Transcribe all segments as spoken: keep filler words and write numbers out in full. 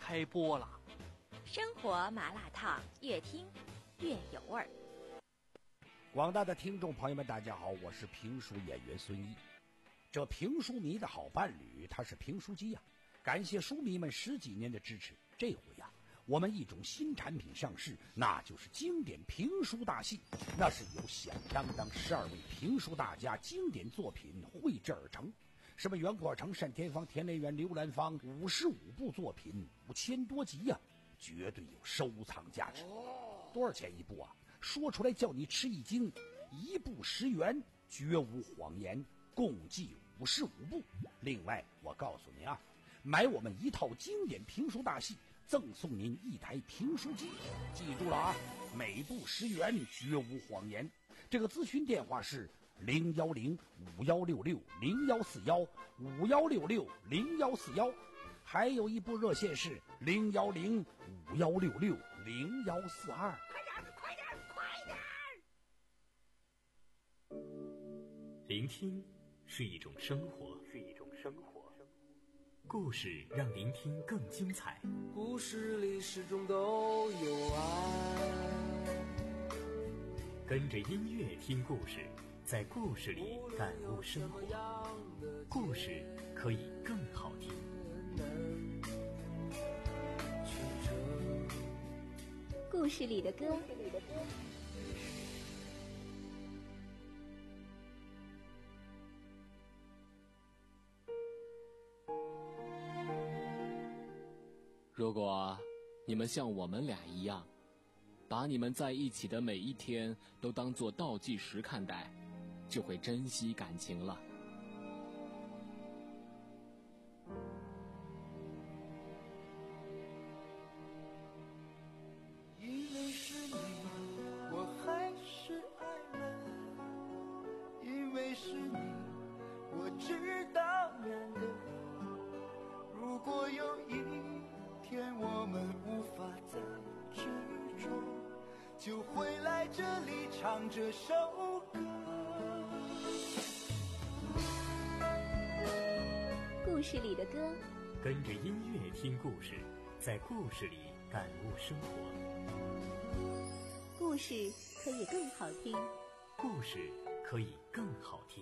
开播了。 生活麻辣烫，越听越有味儿。 广大的听众朋友们，大家好，我是评书演员孙一。这评书迷的好伴侣，他是评书机呀、啊。感谢书迷们十几年的支持，这回呀、啊，我们一种新产品上市，那就是经典评书大戏。那是由响当当十二位评书大家经典作品绘制而成。什么袁阔成、单田芳、田连元、刘兰芳，五十五部作品，五千多集呀、啊，绝对有收藏价值。多少钱一部啊？说出来叫你吃一惊，一部十元，绝无谎言，共计五十五部。另外，我告诉你啊，买我们一套经典评书大戏，赠送您一台评书机。记住了啊，每部十元，绝无谎言。这个咨询电话是零幺零五幺六六零幺四幺五幺六六零幺四幺，还有一部热线是零幺零五幺六六零幺四二。 快点，快点，快点！ 聆听是一种生活，是一种生活。故事让聆听更精彩。 故事里始终都有爱。 跟着音乐听故事，在故事里感悟生活。故事可以更好听。 故事里的歌。 如果你们像我们俩一样，把你们在一起的每一天都当作倒计时看待，就会珍惜感情了。 因为是你，我还是爱了；因为是你，我知道难得。如果有一天我们无法再执着，就回来这里唱这首歌。 故事里的歌， 跟着音乐听故事，在故事里感悟生活。 故事可以更好听， 故事可以更好听。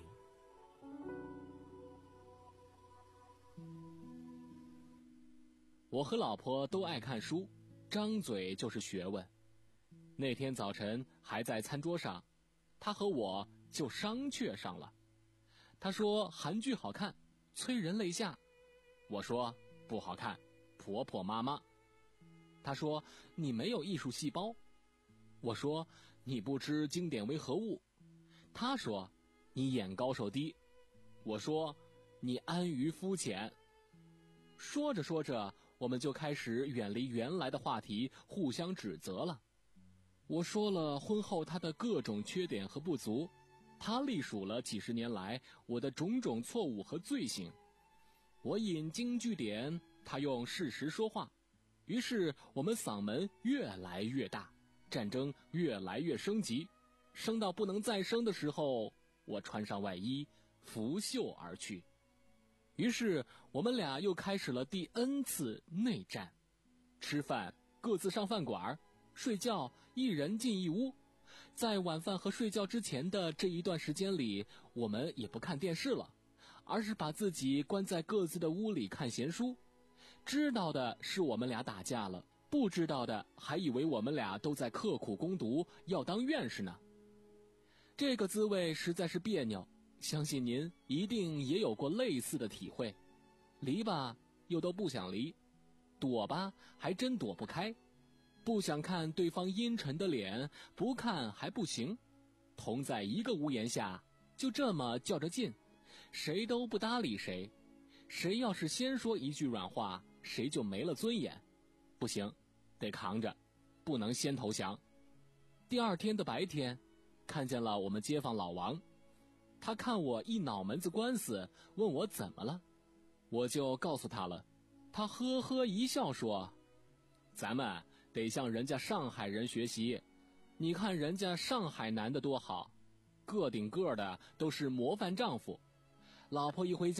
我和老婆都爱看书，张嘴就是学问。那天早晨还在餐桌上，她和我就商榷上了。她说韩剧好看，催人泪下。我说不好看，婆婆妈妈。她说你没有艺术细胞。我说你不知经典为何物。她说你眼高手低。我说你安于肤浅。说着说着，我们就开始远离原来的话题，互相指责了。我说了婚后他的各种缺点和不足，他历数了几十年来我的种种错误和罪行。我引经据典，他用事实说话，于是我们嗓门越来越大，战争越来越升级，升到不能再升的时候，我穿上外衣拂袖而去。于是我们俩又开始了第 N 次内战。吃饭各自上饭馆，睡觉一人进一屋。在晚饭和睡觉之前的这一段时间里，我们也不看电视了，而是把自己关在各自的屋里看闲书。知道的是我们俩打架了，不知道的还以为我们俩都在刻苦攻读，要当院士呢。这个滋味实在是别扭，相信您一定也有过类似的体会。离吧又都不想离，躲吧还真躲不开，不想看对方阴沉的脸，不看还不行。同在一个屋檐下，就这么较着劲，谁都不搭理谁。谁要是先说一句软话，谁就没了尊严。不行，得扛着，不能先投降。第二天的白天，看见了我们街坊老王，他看我一脑门子官司，问我怎么了，我就告诉他了。他呵呵一笑说，咱们得向人家上海人学习，你看人家上海男的多好，个顶个的都是模范丈夫，老婆一回家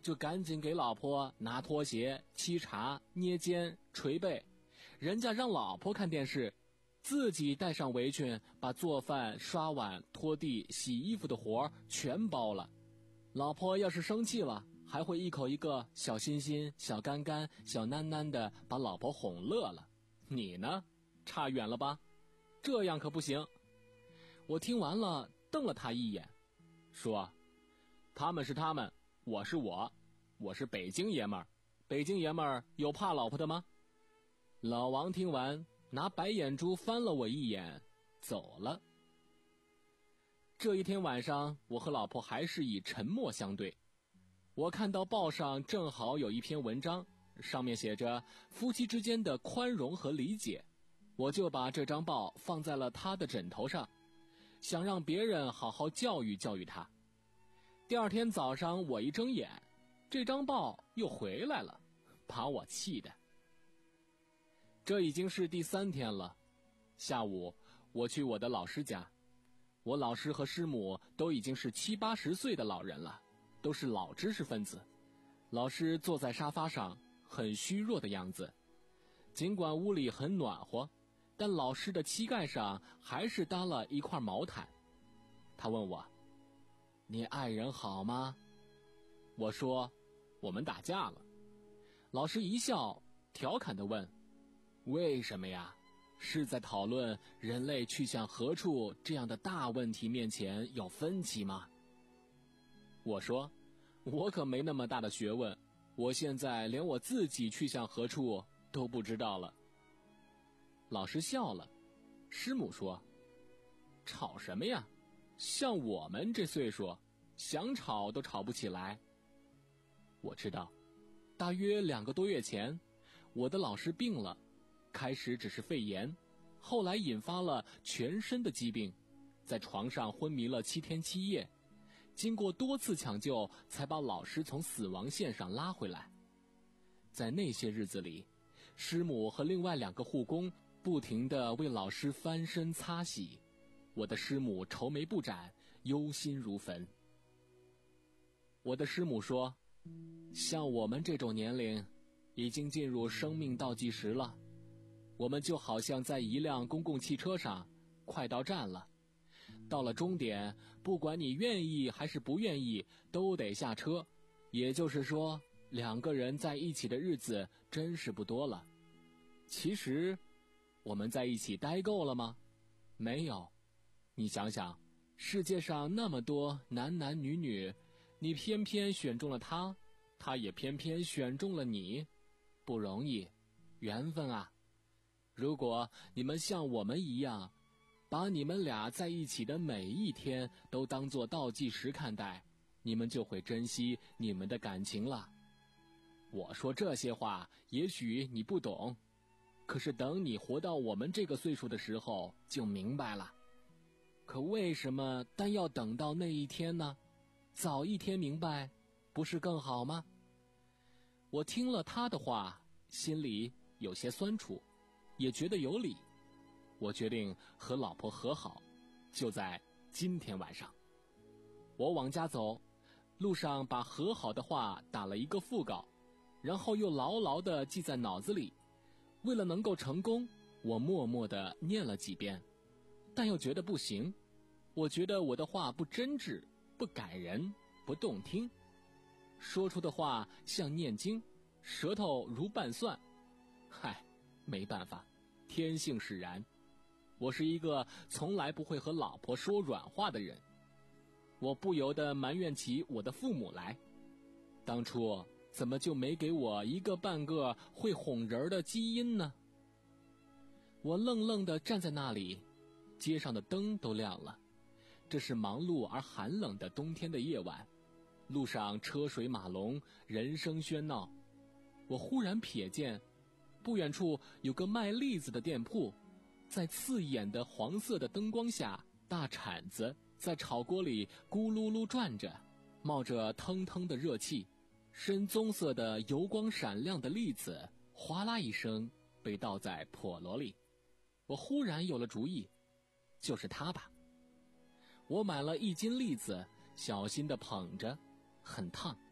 就赶紧给老婆拿拖鞋、沏茶、捏肩、捶背。人家让老婆看电视，自己带上围裙，把做饭、刷碗、拖地、洗衣服的活全包了。老婆要是生气了，还会一口一个小心心、小干干、小囡囡的把老婆哄乐了。你呢？差远了吧？这样可不行。我听完了，瞪了他一眼，说：他们是他们，我是我，我是北京爷们儿，北京爷们儿有怕老婆的吗？老王听完，拿白眼珠翻了我一眼，走了。这一天晚上，我和老婆还是以沉默相对。我看到报上正好有一篇文章，上面写着夫妻之间的宽容和理解，我就把这张报放在了他的枕头上，想让别人好好教育教育他。第二天早上我一睁眼，这张报又回来了，把我气的。这已经是第三天了。下午我去我的老师家，我老师和师母都已经是七八十岁的老人了，都是老知识分子。老师坐在沙发上，很虚弱的样子。尽管屋里很暖和，但老师的膝盖上还是搭了一块毛毯。他问我：你爱人好吗？我说：我们打架了。老师一笑，调侃地问：为什么呀？是在讨论人类去向何处这样的大问题面前有分歧吗？我说：我可没那么大的学问，我现在连我自己去向何处都不知道了。老师笑了。师母说：吵什么呀？像我们这岁数，想吵都吵不起来。我知道，大约两个多月前，我的老师病了，开始只是肺炎，后来引发了全身的疾病，在床上昏迷了七天七夜，经过多次抢救，才把老师从死亡线上拉回来。在那些日子里，师母和另外两个护工不停地为老师翻身擦洗，我的师母愁眉不展，忧心如焚。我的师母说：像我们这种年龄，已经进入生命倒计时了。我们就好像在一辆公共汽车上，快到站了。到了终点，不管你愿意还是不愿意，都得下车。也就是说，两个人在一起的日子真是不多了。其实，我们在一起待够了吗？没有。你想想，世界上那么多男男女女，你偏偏选中了他，他也偏偏选中了你，不容易，缘分啊。如果你们像我们一样，把你们俩在一起的每一天都当作倒计时看待，你们就会珍惜你们的感情了。我说这些话，也许你不懂，可是等你活到我们这个岁数的时候，就明白了。可为什么单要等到那一天呢？早一天明白，不是更好吗？我听了他的话，心里有些酸楚，也觉得有理。我决定和老婆和好，就在今天晚上。我往家走，路上把和好的话打了一个腹稿，然后又牢牢地记在脑子里。为了能够成功，我默默地念了几遍，但又觉得不行。我觉得我的话不真挚，不感人，不动听。说出的话像念经，舌头如拌蒜。嗨，没办法，天性使然。我是一个从来不会和老婆说软话的人。我不由得埋怨起我的父母来，当初怎么就没给我一个半个会哄人的基因呢？我愣愣地站在那里，街上的灯都亮了。这是忙碌而寒冷的冬天的夜晚，路上车水马龙，人声喧闹。我忽然瞥见，不远处有个卖栗子的店铺，在刺眼的黄色的灯光下，大铲子在炒锅里咕噜噜转着，冒着腾腾的热气，深棕色的油光闪亮的栗子哗啦一声被倒在笸箩里。我忽然有了主意，就是它吧。我买了一斤栗子，小心地捧着，很烫。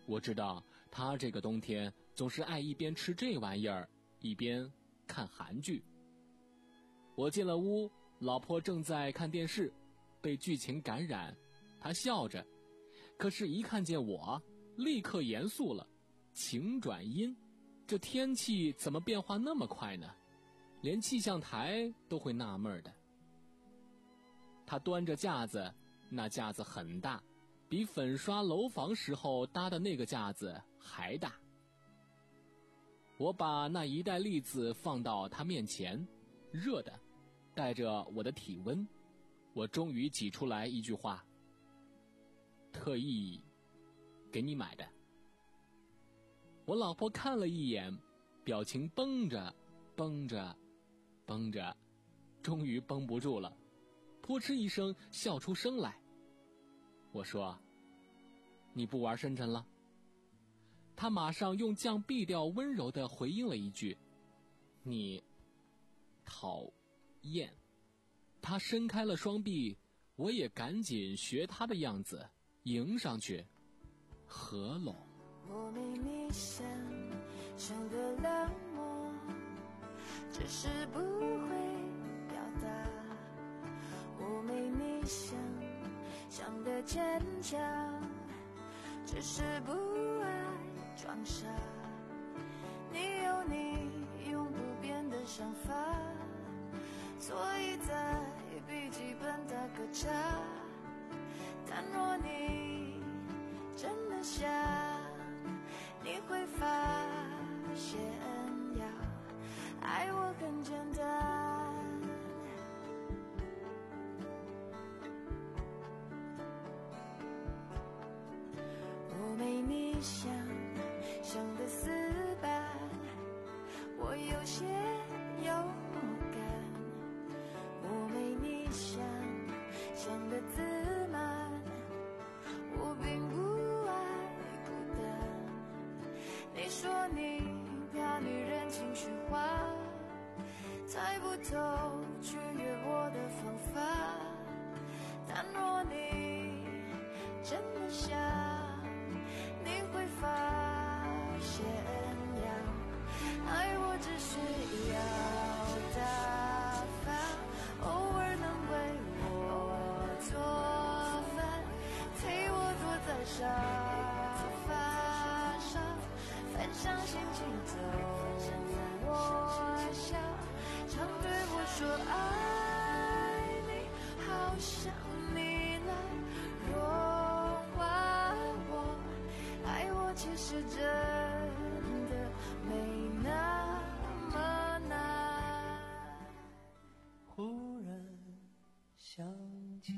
我知道他这个冬天总是爱一边吃这玩意儿一边看韩剧。我进了屋，老婆正在看电视，被剧情感染，她笑着，可是一看见我立刻严肃了，晴转阴，这天气怎么变化那么快呢？连气象台都会纳闷的。她端着架子，那架子很大，比粉刷楼房时候搭的那个架子还大。我把那一袋栗子放到她面前，热的，带着我的体温，我终于挤出来一句话：特意给你买的。我老婆看了一眼，表情绷着绷着绷着，终于绷不住了，扑哧一声笑出声来。我说：你不玩深沉了？她马上用降 B 调温柔地回应了一句：你讨厌。她伸开了双臂，我也赶紧学她的样子迎上去，合拢。 我没你想象的冷漠，只是不会表达。我没你想象的坚强，只是不爱装傻。你有你永不变的想法，所以在笔记本打个叉。但若你真的想，你会发现呀，爱我很简单。我没你想象的死板，我有些幽默感。我没你想象的自满，我并不爱孤单。你说你怕女人情绪化，猜不透取悦我的方法。但若你真的想，你会发现呀，爱我只是要大方，偶尔能为我做饭，陪我坐在沙发上，分享心情逗我笑，常对我说爱你，好想你来融化我，爱我其实真的没那么难。忽然想起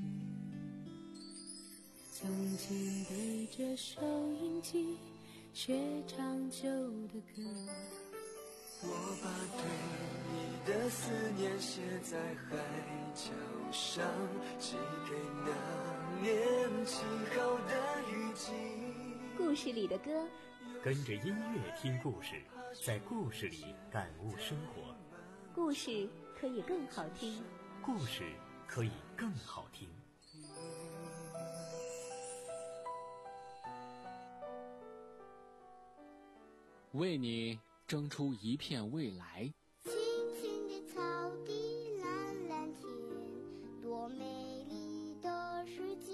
曾经对着收音机学唱旧的歌， 我把对你的思念写在海角上，寄给那年起好的雨季。 故事里的歌， 跟着音乐听故事，在故事里感悟生活。 故事可以更好听。 故事可以更好听。 为你争出一片未来。 青青的草地，蓝蓝天，多美丽的世界。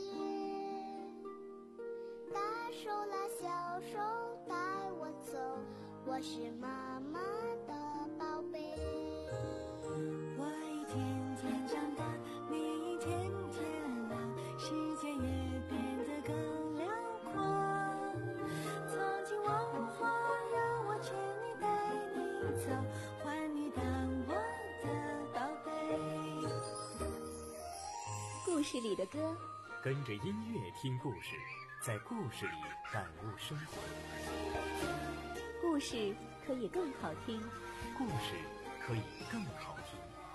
大手拉小手带我走，我是妈妈的宝贝。 我一天天长大，你一天天老，世界也变得更辽阔。曾经我花让我牵你带你走，换你当我的宝贝。 故事里的歌， 跟着音乐听故事，在故事里感悟生活。 故事可以更好听。 故事可以更好听。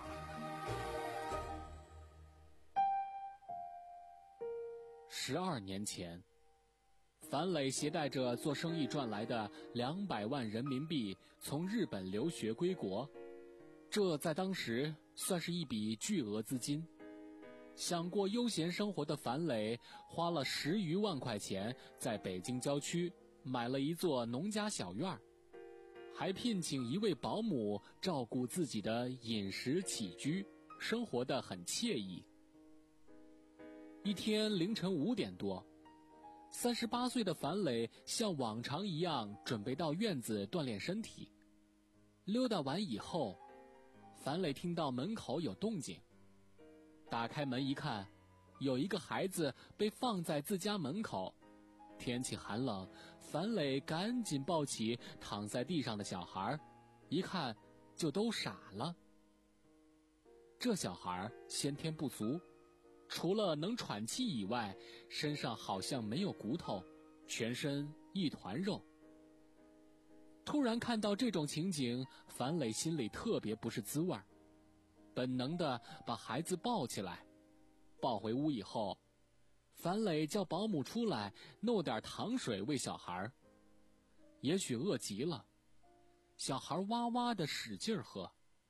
十二年前，樊磊携带着做生意赚来的两百万人民币从日本留学归国，这在当时算是一笔巨额资金。想过悠闲生活的樊磊花了十余万块钱在北京郊区买了一座农家小院儿，还聘请一位保姆照顾自己的饮食起居，生活得很惬意。一天凌晨五点多，三十八岁的樊磊像往常一样准备到院子锻炼身体。溜达完以后，樊磊听到门口有动静，打开门一看，有一个孩子被放在自家门口。天气寒冷，樊磊赶紧抱起躺在地上的小孩，一看就都傻了。这小孩先天不足，除了能喘气以外，身上好像没有骨头，全身一团肉。突然看到这种情景，樊磊心里特别不是滋味，本能地把孩子抱起来。抱回屋以后，樊磊叫保姆出来弄点糖水喂小孩。也许饿极了，小孩哇哇地使劲喝。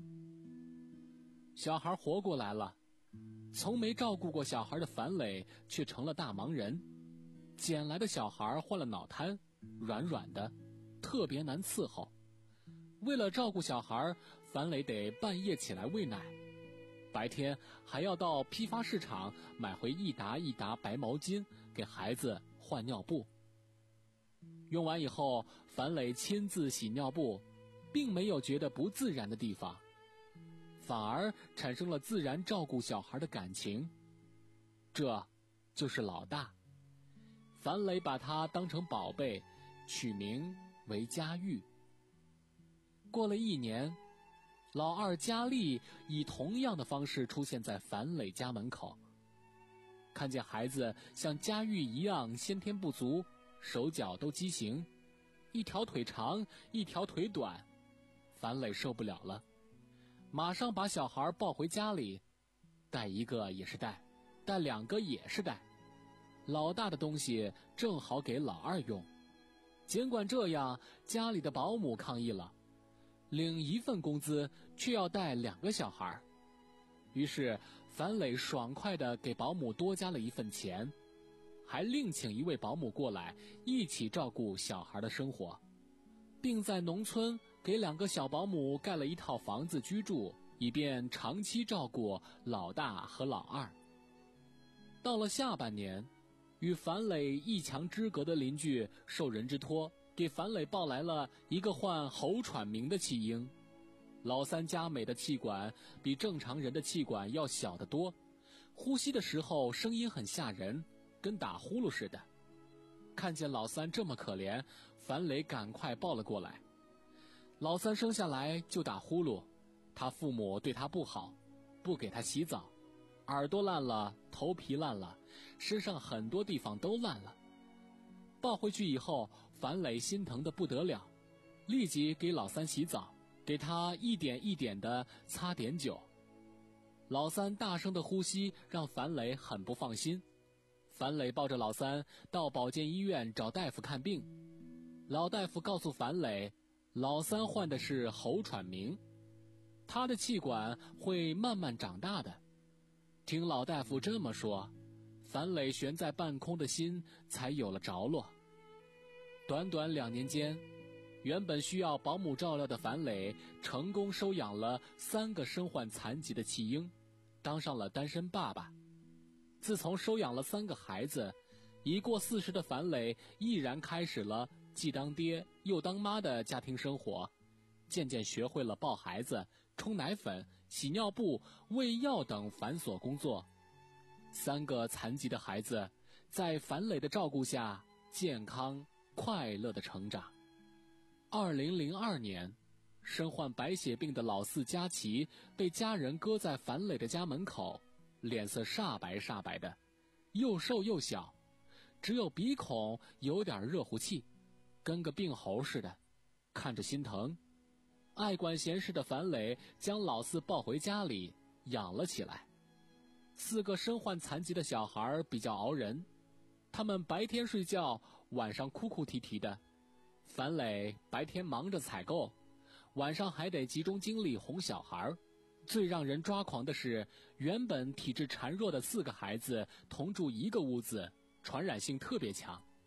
小孩活过来了，从没照顾过小孩的樊磊却成了大忙人。捡来的小孩患了脑瘫，软软的，特别难伺候。为了照顾小孩，樊磊得半夜起来喂奶，白天还要到批发市场买回一沓一沓白毛巾给孩子换尿布。用完以后，樊磊亲自洗尿布，并没有觉得不自然的地方，反而产生了自然照顾小孩的感情。这就是老大。樊磊把他当成宝贝，取名为佳玉。过了一年，老二佳丽以同样的方式出现在樊磊家门口。看见孩子像佳玉一样先天不足，手脚都畸形，一条腿长，一条腿短，樊磊受不了了，马上把小孩抱回家里，带一个也是带，带两个也是带。老大的东西正好给老二用。尽管这样，家里的保姆抗议了，领一份工资却要带两个小孩。于是樊磊爽快地给保姆多加了一份钱，还另请一位保姆过来一起照顾小孩的生活，并在农村给两个小保姆盖了一套房子居住，以便长期照顾老大和老二。到了下半年，与樊磊一墙之隔的邻居受人之托，给樊磊抱来了一个患喉喘鸣的弃婴。老三佳美的气管比正常人的气管要小得多，呼吸的时候声音很吓人，跟打呼噜似的。看见老三这么可怜，樊磊赶快抱了过来。老三生下来就打呼噜，他父母对他不好，不给他洗澡，耳朵烂了，头皮烂了，身上很多地方都烂了。抱回去以后，樊磊心疼得不得了，立即给老三洗澡，给他一点一点地擦碘酒。老三大声的呼吸让樊磊很不放心。樊磊抱着老三到保健医院找大夫看病。老大夫告诉樊磊，老三患的是喉喘鸣，他的气管会慢慢长大的。听老大夫这么说，樊磊悬在半空的心才有了着落。短短两年间，原本需要保姆照料的樊磊成功收养了三个身患残疾的弃婴，当上了单身爸爸。自从收养了三个孩子，已过四十的樊磊毅然开始了既当爹又当妈的家庭生活，渐渐学会了抱孩子、冲奶粉、洗尿布、喂药等繁琐工作。三个残疾的孩子在樊磊的照顾下健康快乐的成长。二零零二年，身患白血病的老四佳琪被家人搁在樊磊的家门口，脸色煞白煞白的，又瘦又小，只有鼻孔有点热乎气，跟个病猴似的，看着心疼。爱管闲事的樊磊将老四抱回家里养了起来。四个身患残疾的小孩比较熬人，他们白天睡觉，晚上哭哭啼啼的。樊磊白天忙着采购，晚上还得集中精力哄小孩。最让人抓狂的是，原本体质孱弱的四个孩子同住一个屋子，传染性特别强。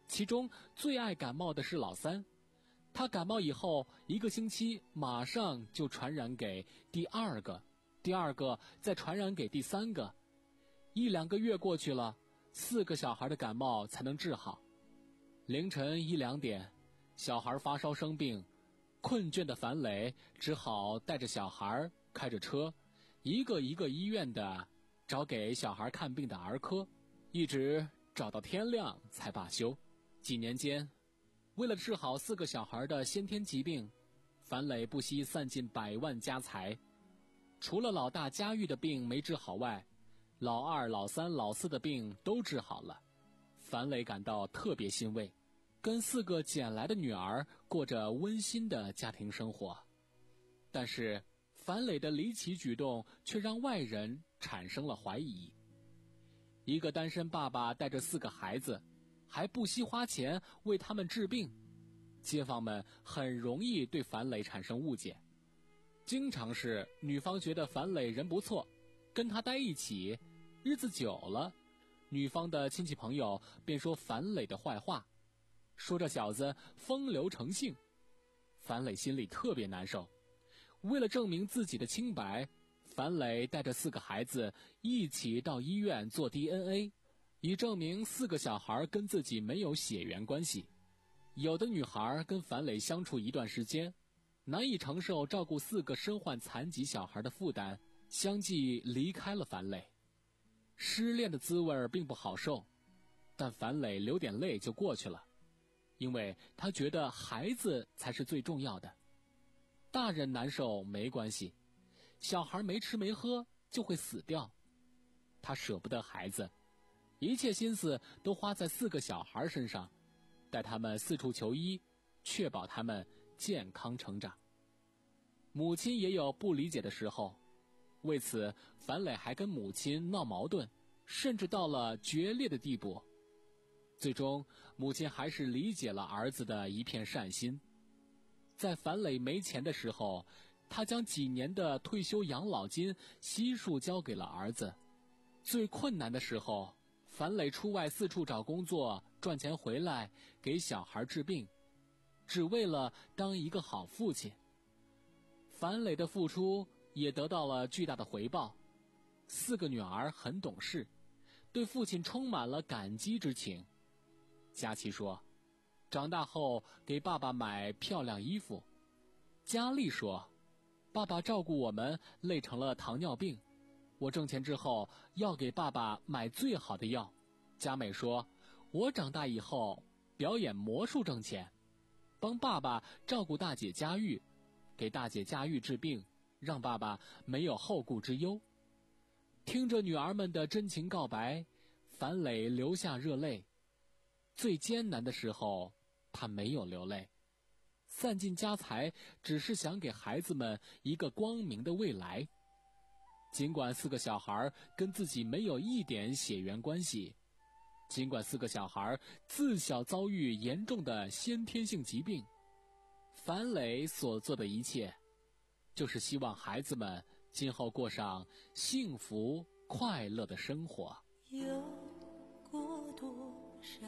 其中最爱感冒的是老三，他感冒以后一个星期马上就传染给第二个，第二个再传染给第三个，一两个月过去了，四个小孩的感冒才能治好。凌晨一两点，小孩发烧生病，困倦的樊磊只好带着小孩开着车，一个一个医院的找给小孩看病的儿科，一直找到天亮才罢休。几年间，为了治好四个小孩的先天疾病，樊磊不惜散尽百万家财。除了老大佳玉的病没治好外，老二、老三、老四的病都治好了。樊磊感到特别欣慰，跟四个捡来的女儿过着温馨的家庭生活。但是樊磊的离奇举动却让外人产生了怀疑。一个单身爸爸带着四个孩子，还不惜花钱为他们治病，街坊们很容易对樊磊产生误解。经常是女方觉得樊磊人不错，跟他待一起，日子久了，女方的亲戚朋友便说樊磊的坏话，说这小子风流成性。樊磊心里特别难受，为了证明自己的清白，樊磊带着四个孩子一起到医院做 D N A， 以证明四个小孩跟自己没有血缘关系。有的女孩跟樊磊相处一段时间，难以承受照顾四个身患残疾小孩的负担，相继离开了樊磊。失恋的滋味并不好受，但樊磊流点泪就过去了，因为他觉得孩子才是最重要的。大人难受没关系，小孩没吃没喝就会死掉。他舍不得孩子，一切心思都花在四个小孩身上，带他们四处求医，确保他们健康成长。母亲也有不理解的时候，为此樊磊还跟母亲闹矛盾，甚至到了决裂的地步。最终母亲还是理解了儿子的一片善心。在樊磊没钱的时候，他将几年的退休养老金悉数交给了儿子。最困难的时候，樊磊出外四处找工作，赚钱回来给小孩治病，只为了当一个好父亲。樊磊的付出也得到了巨大的回报，四个女儿很懂事，对父亲充满了感激之情。佳琪说，长大后给爸爸买漂亮衣服。佳丽说，爸爸照顾我们累成了糖尿病，我挣钱之后要给爸爸买最好的药。佳美说，我长大以后表演魔术挣钱，帮爸爸照顾大姐佳玉，给大姐佳玉治病，让爸爸没有后顾之忧。听着女儿们的真情告白，樊磊流下热泪。最艰难的时候他没有流泪，散尽家财只是想给孩子们一个光明的未来。尽管四个小孩跟自己没有一点血缘关系，尽管四个小孩自小遭遇严重的先天性疾病，樊磊所做的一切就是希望孩子们今后过上幸福快乐的生活。 有过多少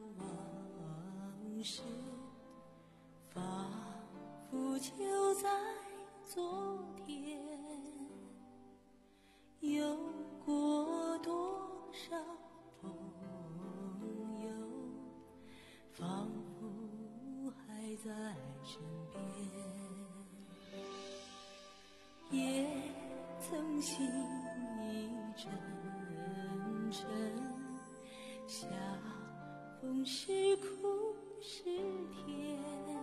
往事，仿佛就在昨天，有过多少朋友，仿佛还在身边，也曾心意沉沉，相逢是苦是甜，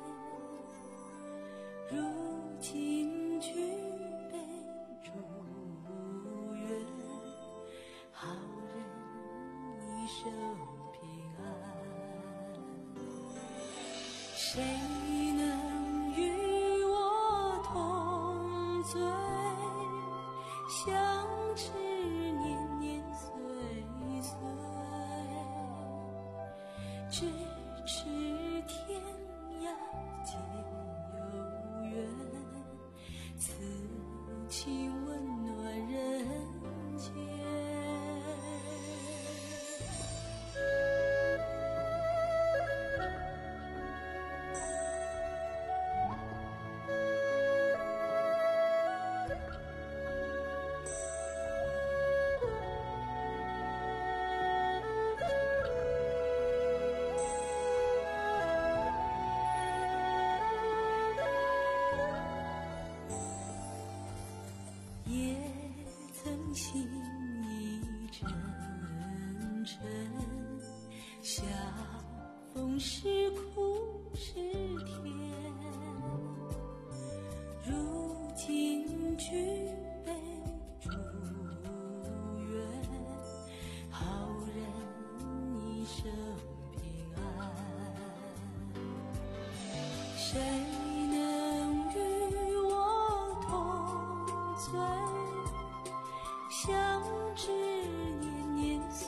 如今举杯祝愿，好人一生平安。谁能与我同醉，相知年年岁岁，咫尺天涯皆有缘，此情温暖人间。 心一阵阵，晓风是苦是甜，如今举杯祝愿，好人一生平安。谁能与我同醉，相知年年岁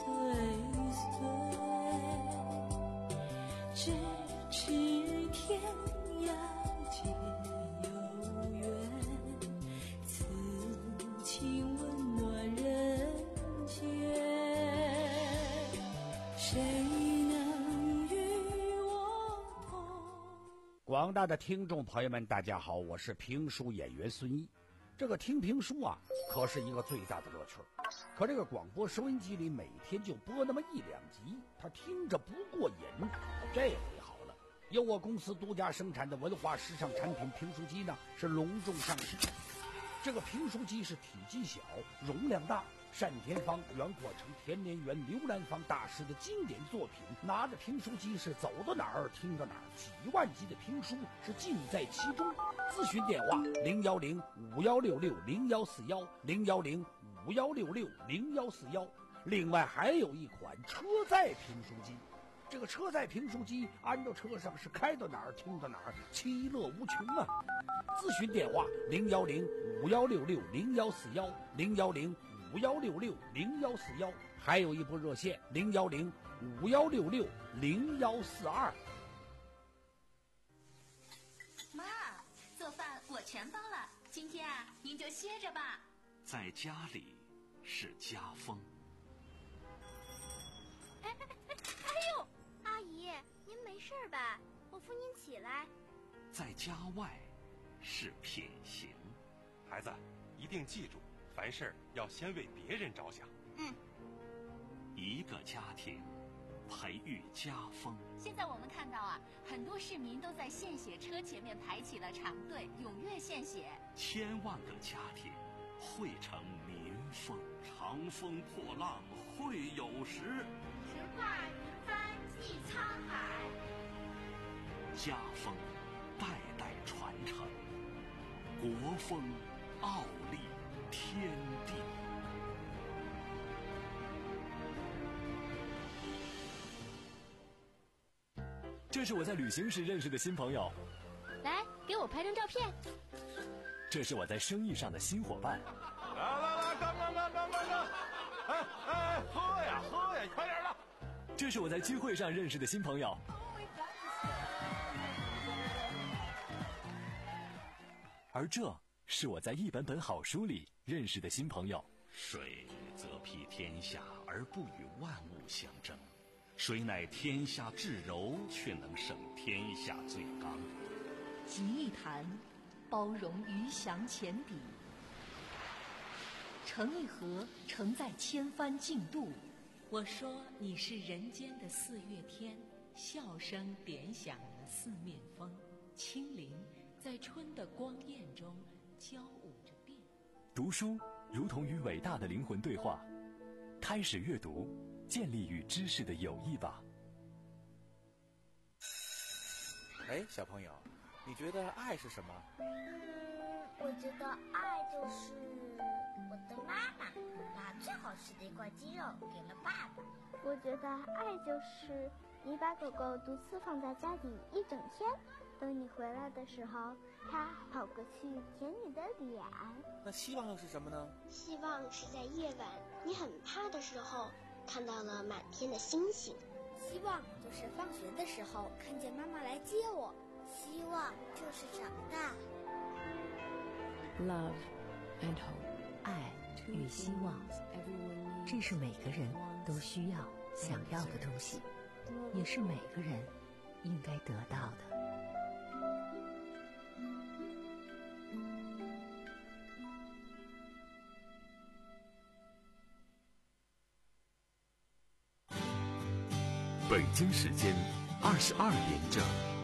岁，咫尺天涯皆有缘，此情温暖人间。谁能与我同？ 广大的听众朋友们，大家好，我是评书演员孙一。这个听评书啊，可是一个最大的乐趣。可这个广播收音机里每天就播那么一两集，他听着不过瘾。这回好了，由我公司独家生产的文化时尚产品评书机呢，是隆重上市。这个评书机是体积小，容量大，单田芳、袁阔成、田连元、刘兰芳大师的经典作品，拿着评书机是走到哪儿听到哪儿，几万集的评书是尽在其中。咨询电话零幺零五幺六六零幺四幺零幺零五幺六六零幺四幺。另外还有一款车载评书机，这个车载评书机安到车上是开到哪儿听到哪儿，其乐无穷啊！咨询电话零幺零五幺六六零幺四幺零幺零五幺六六零幺四幺，还有一部热线零幺零五幺六六零幺四二。 妈，做饭我全包了，今天啊，您就歇着吧。 在家里是家风。 哎哎哎哎呦，阿姨，您没事吧？我扶您起来。 在家外是品行。 孩子，一定记住，凡事要先为别人着想。 嗯。 一个家庭培育家风。 现在我们看到啊，很多市民都在献血车前面排起了长队，踊跃献血。 千万个家庭汇成民风。长风破浪会有时， 直挂云帆济沧海。 家风代代传承，国风傲立天地。 这是我在旅行时认识的新朋友， 来，给我拍张照片。 这是我在生意上的新伙伴。 来来来，干干干干干干！哎哎，喝呀喝呀，快点的！ 这是我在聚会上认识的新朋友。而这是我在一本本好书里认识的新朋友。 水则披天下而不与万物相争，谁乃天下至柔，却能胜天下最刚。 集一坛，包容鱼翔浅底；盛一盒，盛在千帆竞渡。 我说你是人间的四月天，笑声点响了四面风，清灵在春的光艳中交舞着变。 读书如同与伟大的灵魂对话，开始阅读，建立与知识的友谊吧。 哎，小朋友，你觉得爱是什么？ 嗯，我觉得爱就是我的妈妈把最好吃的一块鸡肉给了爸爸。我觉得爱就是你把狗狗独自放在家里一整天，等你回来的时候，它跑过去舔你的脸。 那希望又是什么呢？ 希望是在夜晚你很怕的时候，看到了满天的星星。 希望就是放学的时候看见妈妈来接我。希望就是长大。 Love and hope， 爱与希望，这是每个人都需要、想要的东西，也是每个人应该得到的。 北京时间二十二点整。